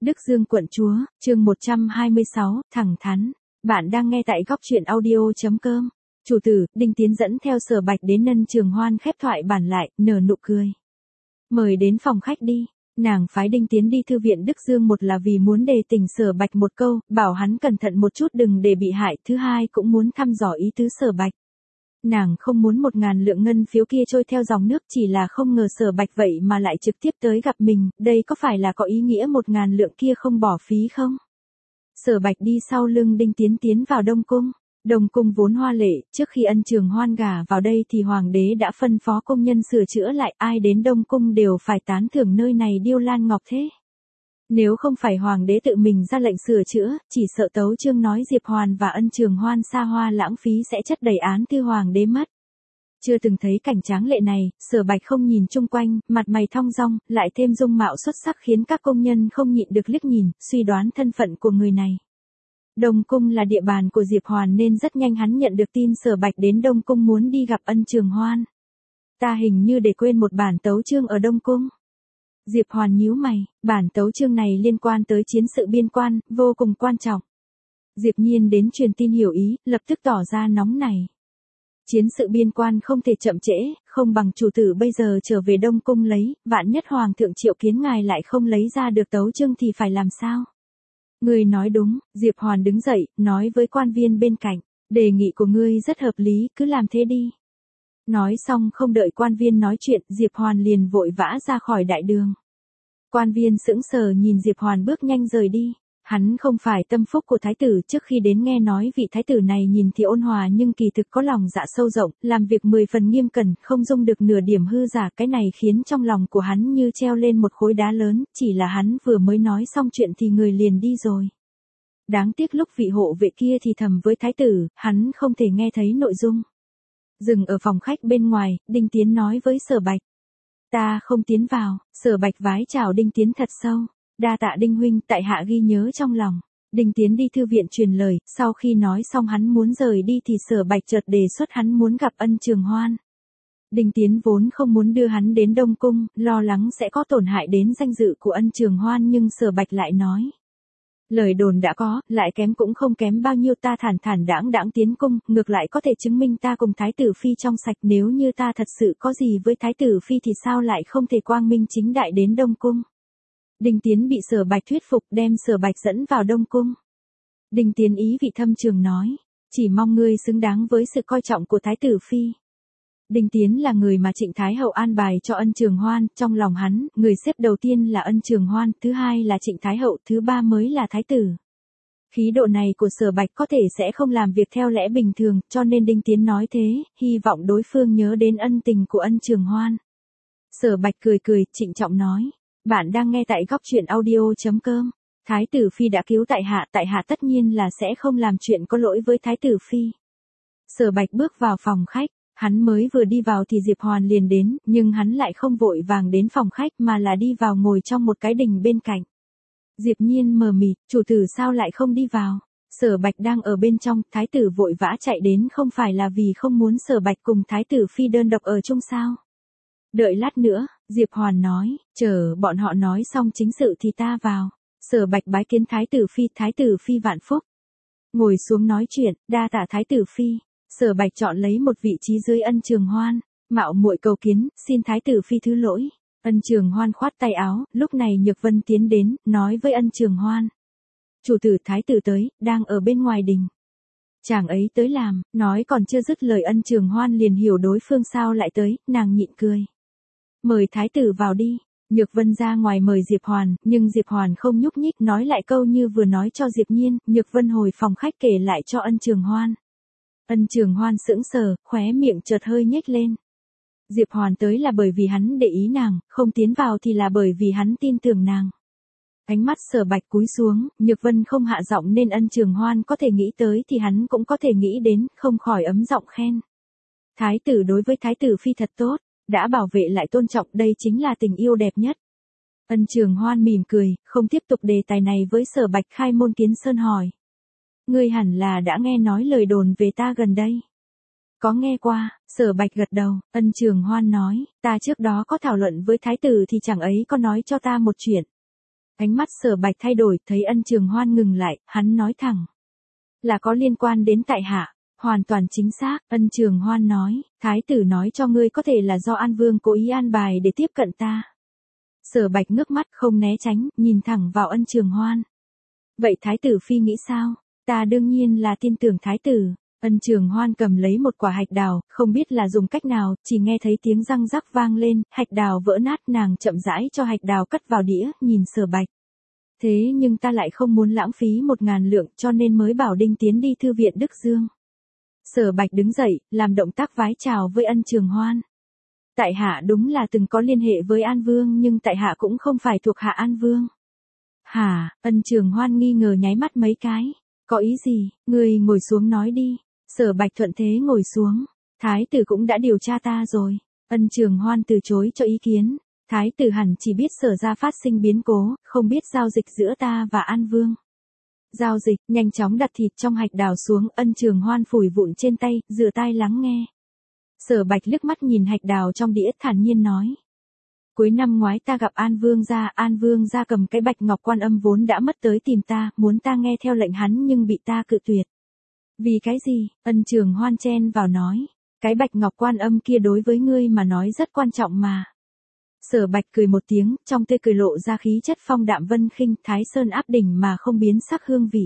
Đức Dương quận chúa, chương 126, thẳng thắn. Bạn đang nghe tại góc truyện audio.com. Chủ tử, Đinh Tiến dẫn theo Sở Bạch đến Ân Trường Hoan khép thoại bản lại, nở nụ cười. Mời đến phòng khách đi. Nàng phái Đinh Tiến đi thư viện Đức Dương, một là vì muốn đề tình Sở Bạch một câu, bảo hắn cẩn thận một chút đừng để bị hại, thứ hai cũng muốn thăm dò ý tứ Sở Bạch. Nàng không muốn 1.000 lượng ngân phiếu kia trôi theo dòng nước, chỉ là không ngờ Sở Bạch vậy mà lại trực tiếp tới gặp mình, đây có phải là có ý nghĩa 1.000 lượng kia không bỏ phí không? Sở Bạch đi sau lưng Đinh Tiến tiến vào Đông Cung. Đông Cung vốn hoa lệ, trước khi Ân Trường Hoan gả vào đây thì Hoàng đế đã phân phó công nhân sửa chữa lại, ai đến Đông Cung đều phải tán thưởng nơi này điêu lan ngọc thế. Nếu không phải Hoàng đế tự mình ra lệnh sửa chữa, chỉ sợ Tấu Chương nói Diệp Hoàn và Ân Trường Hoan xa hoa lãng phí sẽ chất đầy án thư Hoàng đế mất. Chưa từng thấy cảnh tráng lệ này, Sở Bạch không nhìn chung quanh, mặt mày thong dong, lại thêm dung mạo xuất sắc khiến các công nhân không nhịn được liếc nhìn, suy đoán thân phận của người này. Đông Cung là địa bàn của Diệp Hoàn nên rất nhanh hắn nhận được tin Sở Bạch đến Đông Cung muốn đi gặp Ân Trường Hoan. Ta hình như để quên một bản tấu chương ở Đông Cung. Diệp Hoàn nhíu mày, bản tấu chương này liên quan tới chiến sự biên quan, vô cùng quan trọng. Diệp Nhiên đến truyền tin hiểu ý, lập tức tỏ ra nóng nảy. Chiến sự biên quan không thể chậm trễ, không bằng chủ tử bây giờ trở về Đông Cung lấy, vạn nhất Hoàng thượng triệu kiến ngài lại không lấy ra được tấu chương thì phải làm sao? Ngươi nói đúng, Diệp Hoàn đứng dậy, nói với quan viên bên cạnh, đề nghị của ngươi rất hợp lý, cứ làm thế đi. Nói xong không đợi quan viên nói chuyện, Diệp Hoàn liền vội vã ra khỏi đại đường. Quan viên sững sờ nhìn Diệp Hoàn bước nhanh rời đi. Hắn không phải tâm phúc của thái tử, trước khi đến nghe nói vị thái tử này nhìn thì ôn hòa nhưng kỳ thực có lòng dạ sâu rộng, làm việc 10 phần nghiêm cẩn, không dung được nửa điểm hư giả, cái này khiến trong lòng của hắn như treo lên một khối đá lớn, chỉ là hắn vừa mới nói xong chuyện thì người liền đi rồi. Đáng tiếc lúc vị hộ vệ kia thì thầm với thái tử, hắn không thể nghe thấy nội dung. Dừng ở phòng khách bên ngoài, Đinh Tiến nói với Sở Bạch. Ta không tiến vào. Sở Bạch vái chào Đinh Tiến thật sâu. Đa tạ Đinh huynh, tại hạ ghi nhớ trong lòng. Đinh Tiến đi thư viện truyền lời, sau khi nói xong hắn muốn rời đi thì Sở Bạch chợt đề xuất hắn muốn gặp Ân Trường Hoan. Đinh Tiến vốn không muốn đưa hắn đến Đông Cung, lo lắng sẽ có tổn hại đến danh dự của Ân Trường Hoan, nhưng Sở Bạch lại nói. Lời đồn đã có, lại kém cũng không kém bao nhiêu, ta thản thản đãng đãng tiến cung, ngược lại có thể chứng minh ta cùng Thái tử Phi trong sạch, nếu như ta thật sự có gì với Thái tử Phi thì sao lại không thể quang minh chính đại đến Đông Cung. Đinh Tiến bị Sở Bạch thuyết phục, đem Sở Bạch dẫn vào Đông Cung. Đinh Tiến ý vị thâm trường nói, chỉ mong ngươi xứng đáng với sự coi trọng của Thái tử Phi. Đinh Tiến là người mà Trịnh Thái Hậu an bài cho Ân Trường Hoan, trong lòng hắn, người xếp đầu tiên là Ân Trường Hoan, thứ hai là Trịnh Thái Hậu, thứ ba mới là Thái tử. Khí độ này của Sở Bạch có thể sẽ không làm việc theo lẽ bình thường, cho nên Đinh Tiến nói thế, hy vọng đối phương nhớ đến ân tình của Ân Trường Hoan. Sở Bạch cười cười, trịnh trọng nói. Bạn đang nghe tại góc truyện audio.com. Thái tử Phi đã cứu tại hạ tất nhiên là sẽ không làm chuyện có lỗi với Thái tử Phi. Sở Bạch bước vào phòng khách, hắn mới vừa đi vào thì Diệp Hoàn liền đến, nhưng hắn lại không vội vàng đến phòng khách mà là đi vào ngồi trong một cái đình bên cạnh. Diệp Nhiên mờ mịt, chủ tử sao lại không đi vào? Sở Bạch đang ở bên trong, Thái tử vội vã chạy đến, không phải là vì không muốn Sở Bạch cùng Thái tử Phi đơn độc ở chung sao? Đợi lát nữa, Diệp Hoàn nói, chờ bọn họ nói xong chính sự thì ta vào. Sở Bạch bái kiến Thái tử Phi vạn phúc. Ngồi xuống nói chuyện, đa tạ Thái tử Phi. Sở Bạch chọn lấy một vị trí dưới Ân Trường Hoan, mạo muội cầu kiến, xin Thái tử Phi thứ lỗi. Ân Trường Hoan khoát tay áo, lúc này Nhược Vân tiến đến, nói với Ân Trường Hoan. Chủ tử Thái tử tới, đang ở bên ngoài đình. Chàng ấy tới làm, nói còn chưa dứt lời Ân Trường Hoan liền hiểu đối phương sao lại tới, nàng nhịn cười. Mời Thái tử vào đi. Nhược Vân ra ngoài mời Diệp Hoàn, nhưng Diệp Hoàn không nhúc nhích, nói lại câu như vừa nói cho Diệp Nhiên, Nhược Vân hồi phòng khách kể lại cho Ân Trường Hoan. Ân Trường Hoan sững sờ, khóe miệng chợt hơi nhếch lên. Diệp Hoàn tới là bởi vì hắn để ý nàng, không tiến vào thì là bởi vì hắn tin tưởng nàng. Ánh mắt Sở Bạch cúi xuống, Nhược Vân không hạ giọng nên Ân Trường Hoan có thể nghĩ tới thì hắn cũng có thể nghĩ đến, không khỏi ấm giọng khen. Thái tử đối với Thái tử Phi thật tốt. Đã bảo vệ lại tôn trọng, đây chính là tình yêu đẹp nhất. Ân Trường Hoan mỉm cười, không tiếp tục đề tài này với Sở Bạch, khai môn kiến sơn hỏi. Ngươi hẳn là đã nghe nói lời đồn về ta gần đây. Có nghe qua. Sở Bạch gật đầu. Ân Trường Hoan nói, ta trước đó có thảo luận với Thái tử thì chẳng ấy có nói cho ta một chuyện. Ánh mắt Sở Bạch thay đổi, thấy Ân Trường Hoan ngừng lại, hắn nói thẳng. Là có liên quan đến tại hạ. Hoàn toàn chính xác, Ân Trường Hoan nói, thái tử nói cho ngươi có thể là do An Vương cố ý an bài để tiếp cận ta. Sở Bạch ngước mắt không né tránh, nhìn thẳng vào Ân Trường Hoan. Vậy thái tử phi nghĩ sao? Ta đương nhiên là tin tưởng thái tử. Ân Trường Hoan cầm lấy một quả hạch đào, không biết là dùng cách nào, chỉ nghe thấy tiếng răng rắc vang lên, hạch đào vỡ nát, nàng chậm rãi cho hạch đào cất vào đĩa, nhìn Sở Bạch. Thế nhưng ta lại không muốn lãng phí 1.000 lượng cho nên mới bảo Đinh Tiến đi thư viện Đức Dương. Sở Bạch đứng dậy, làm động tác vái chào với Ân Trường Hoan. Tại hạ đúng là từng có liên hệ với An Vương nhưng tại hạ cũng không phải thuộc hạ An Vương. Hả, Ân Trường Hoan nghi ngờ nháy mắt mấy cái. Có ý gì, ngươi ngồi xuống nói đi. Sở Bạch thuận thế ngồi xuống. Thái tử cũng đã điều tra ta rồi. Ân Trường Hoan từ chối cho ý kiến. Thái tử hẳn chỉ biết Sở gia phát sinh biến cố, không biết giao dịch giữa ta và An Vương. Giao dịch, nhanh chóng đặt thịt trong hạch đào xuống, Ân Trường Hoan phủi vụn trên tay, rửa tai lắng nghe. Sở Bạch liếc mắt nhìn hạch đào trong đĩa thản nhiên nói. Cuối năm ngoái ta gặp An Vương gia cầm cái bạch ngọc quan âm vốn đã mất tới tìm ta, muốn ta nghe theo lệnh hắn nhưng bị ta cự tuyệt. Vì cái gì? Ân Trường Hoan chen vào nói. Cái bạch ngọc quan âm kia đối với ngươi mà nói rất quan trọng mà. Sở Bạch cười một tiếng, trong tươi cười lộ ra khí chất phong đạm vân khinh, Thái Sơn áp đỉnh mà không biến sắc hương vị.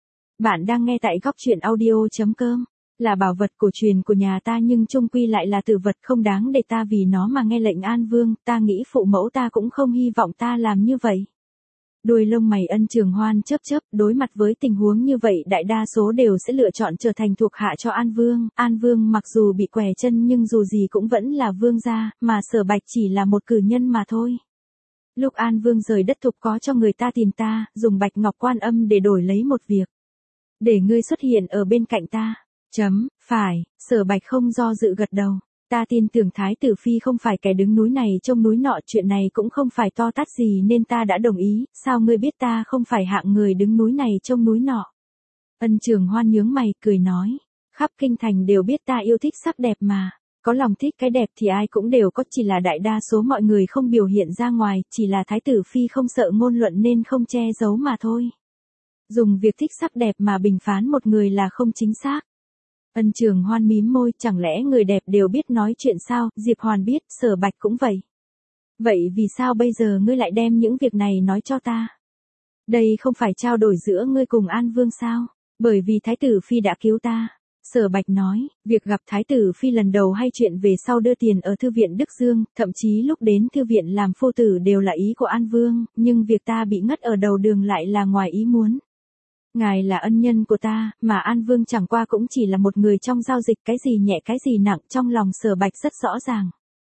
Bạn đang nghe tại góc truyện audio.com. Là bảo vật cổ truyền của nhà ta nhưng chung quy lại là tử vật không đáng để ta vì nó mà nghe lệnh An Vương, ta nghĩ phụ mẫu ta cũng không hy vọng ta làm như vậy. Đuôi lông mày Ân Trường Hoan chớp chớp, đối mặt với tình huống như vậy đại đa số đều sẽ lựa chọn trở thành thuộc hạ cho An Vương. An Vương mặc dù bị què chân nhưng dù gì cũng vẫn là vương gia, mà Sở Bạch chỉ là một cử nhân mà thôi. Lúc An Vương rời đất Thục có cho người ta tìm ta, dùng bạch ngọc quan âm để đổi lấy một việc. Để ngươi xuất hiện ở bên cạnh ta. Phải, Sở Bạch không do dự gật đầu. Ta tin tưởng Thái tử phi không phải kẻ đứng núi này trông núi nọ, chuyện này cũng không phải to tát gì nên ta đã đồng ý, sao ngươi biết ta không phải hạng người đứng núi này trông núi nọ. Ân Trường Hoan nhướng mày, cười nói, khắp kinh thành đều biết ta yêu thích sắc đẹp mà, có lòng thích cái đẹp thì ai cũng đều có, chỉ là đại đa số mọi người không biểu hiện ra ngoài, chỉ là Thái tử phi không sợ ngôn luận nên không che giấu mà thôi. Dùng việc thích sắc đẹp mà bình phán một người là không chính xác. Ân Trường Hoan mím môi, chẳng lẽ người đẹp đều biết nói chuyện sao? Diệp Hoàn biết, Sở Bạch cũng vậy. Vậy vì sao bây giờ ngươi lại đem những việc này nói cho ta? Đây không phải trao đổi giữa ngươi cùng An Vương sao? Bởi vì Thái tử phi đã cứu ta. Sở Bạch nói, việc gặp Thái tử phi lần đầu hay chuyện về sau đưa tiền ở thư viện Đức Dương, thậm chí lúc đến thư viện làm phu tử đều là ý của An Vương, nhưng việc ta bị ngất ở đầu đường lại là ngoài ý muốn. Ngài là ân nhân của ta, mà An Vương chẳng qua cũng chỉ là một người trong giao dịch, cái gì nhẹ cái gì nặng trong lòng Sở Bạch rất rõ ràng.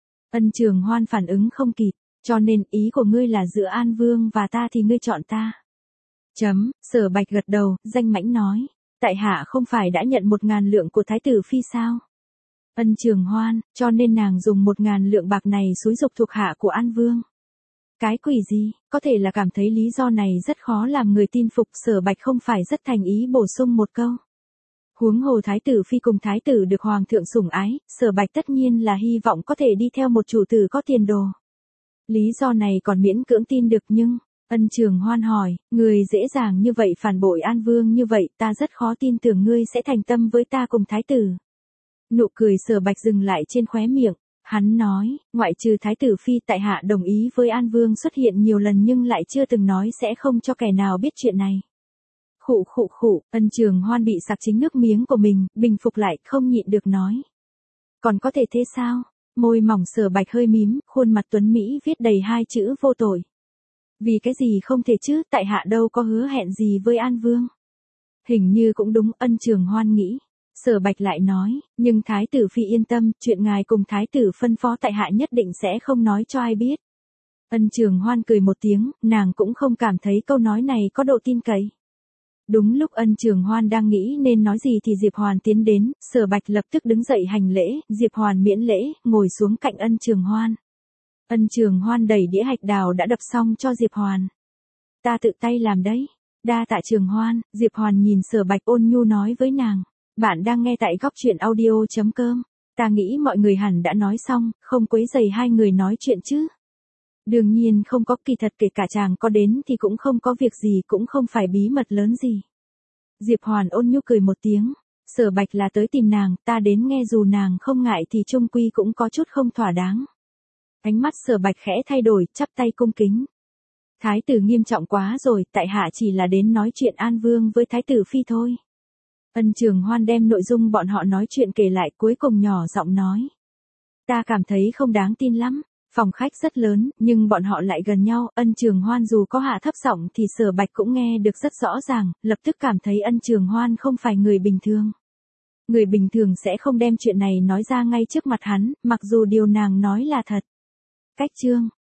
Ân Trường Hoan phản ứng không kịp, cho nên ý của ngươi là giữa An Vương và ta thì ngươi chọn ta. Sở Bạch gật đầu, danh mãnh nói, tại hạ không phải đã nhận 1.000 lượng của Thái tử phi sao? Ân Trường Hoan, cho nên nàng dùng 1.000 lượng bạc này xúi giục thuộc hạ của An Vương. Cái quỷ gì, có thể là cảm thấy lý do này rất khó làm người tin phục, Sở Bạch không phải rất thành ý bổ sung một câu. Huống hồ Thái tử phi cùng Thái tử được Hoàng thượng sủng ái, Sở Bạch tất nhiên là hy vọng có thể đi theo một chủ tử có tiền đồ. Lý do này còn miễn cưỡng tin được nhưng, Ân Trường Hoan hỏi, người dễ dàng như vậy phản bội An Vương như vậy, ta rất khó tin tưởng ngươi sẽ thành tâm với ta cùng Thái tử. Nụ cười Sở Bạch dừng lại trên khóe miệng. Hắn nói, ngoại trừ Thái tử phi tại hạ đồng ý với An Vương xuất hiện nhiều lần nhưng lại chưa từng nói sẽ không cho kẻ nào biết chuyện này. Khụ, Ân Trường Hoan bị sặc chính nước miếng của mình, bình phục lại, không nhịn được nói. Còn có thể thế sao? Môi mỏng Sở Bạch hơi mím, khuôn mặt tuấn Mỹ viết đầy hai chữ vô tội. Vì cái gì không thể chứ, tại hạ đâu có hứa hẹn gì với An Vương. Hình như cũng đúng, Ân Trường Hoan nghĩ. Sở Bạch lại nói, nhưng Thái tử phi yên tâm, chuyện ngài cùng Thái tử phân phó tại hạ nhất định sẽ không nói cho ai biết. Ân Trường Hoan cười một tiếng, nàng cũng không cảm thấy câu nói này có độ tin cậy. Đúng lúc Ân Trường Hoan đang nghĩ nên nói gì thì Diệp Hoàn tiến đến, Sở Bạch lập tức đứng dậy hành lễ, Diệp Hoàn miễn lễ, ngồi xuống cạnh Ân Trường Hoan. Ân Trường Hoan đẩy đĩa hạch đào đã đập xong cho Diệp Hoàn. Ta tự tay làm đấy. Đa tạ Trường Hoan, Diệp Hoàn nhìn Sở Bạch ôn nhu nói với nàng. Bạn đang nghe tại góc truyện audio.com. Ta nghĩ mọi người hẳn đã nói xong, không quấy rầy hai người nói chuyện chứ. Đương nhiên không có, kỳ thật kể cả chàng có đến thì cũng không có việc gì, cũng không phải bí mật lớn gì. Diệp Hoàn ôn nhu cười một tiếng, Sở Bạch là tới tìm nàng, ta đến nghe dù nàng không ngại thì chung quy cũng có chút không thỏa đáng. Ánh mắt Sở Bạch khẽ thay đổi, chắp tay cung kính. Thái tử nghiêm trọng quá rồi, tại hạ chỉ là đến nói chuyện An Vương với Thái tử Phi thôi. Ân Trường Hoan đem nội dung bọn họ nói chuyện kể lại, cuối cùng nhỏ giọng nói. Ta cảm thấy không đáng tin lắm. Phòng khách rất lớn, nhưng bọn họ lại gần nhau, Ân Trường Hoan dù có hạ thấp giọng thì Sở Bạch cũng nghe được rất rõ ràng, lập tức cảm thấy Ân Trường Hoan không phải người bình thường. Người bình thường sẽ không đem chuyện này nói ra ngay trước mặt hắn, mặc dù điều nàng nói là thật. Cách chương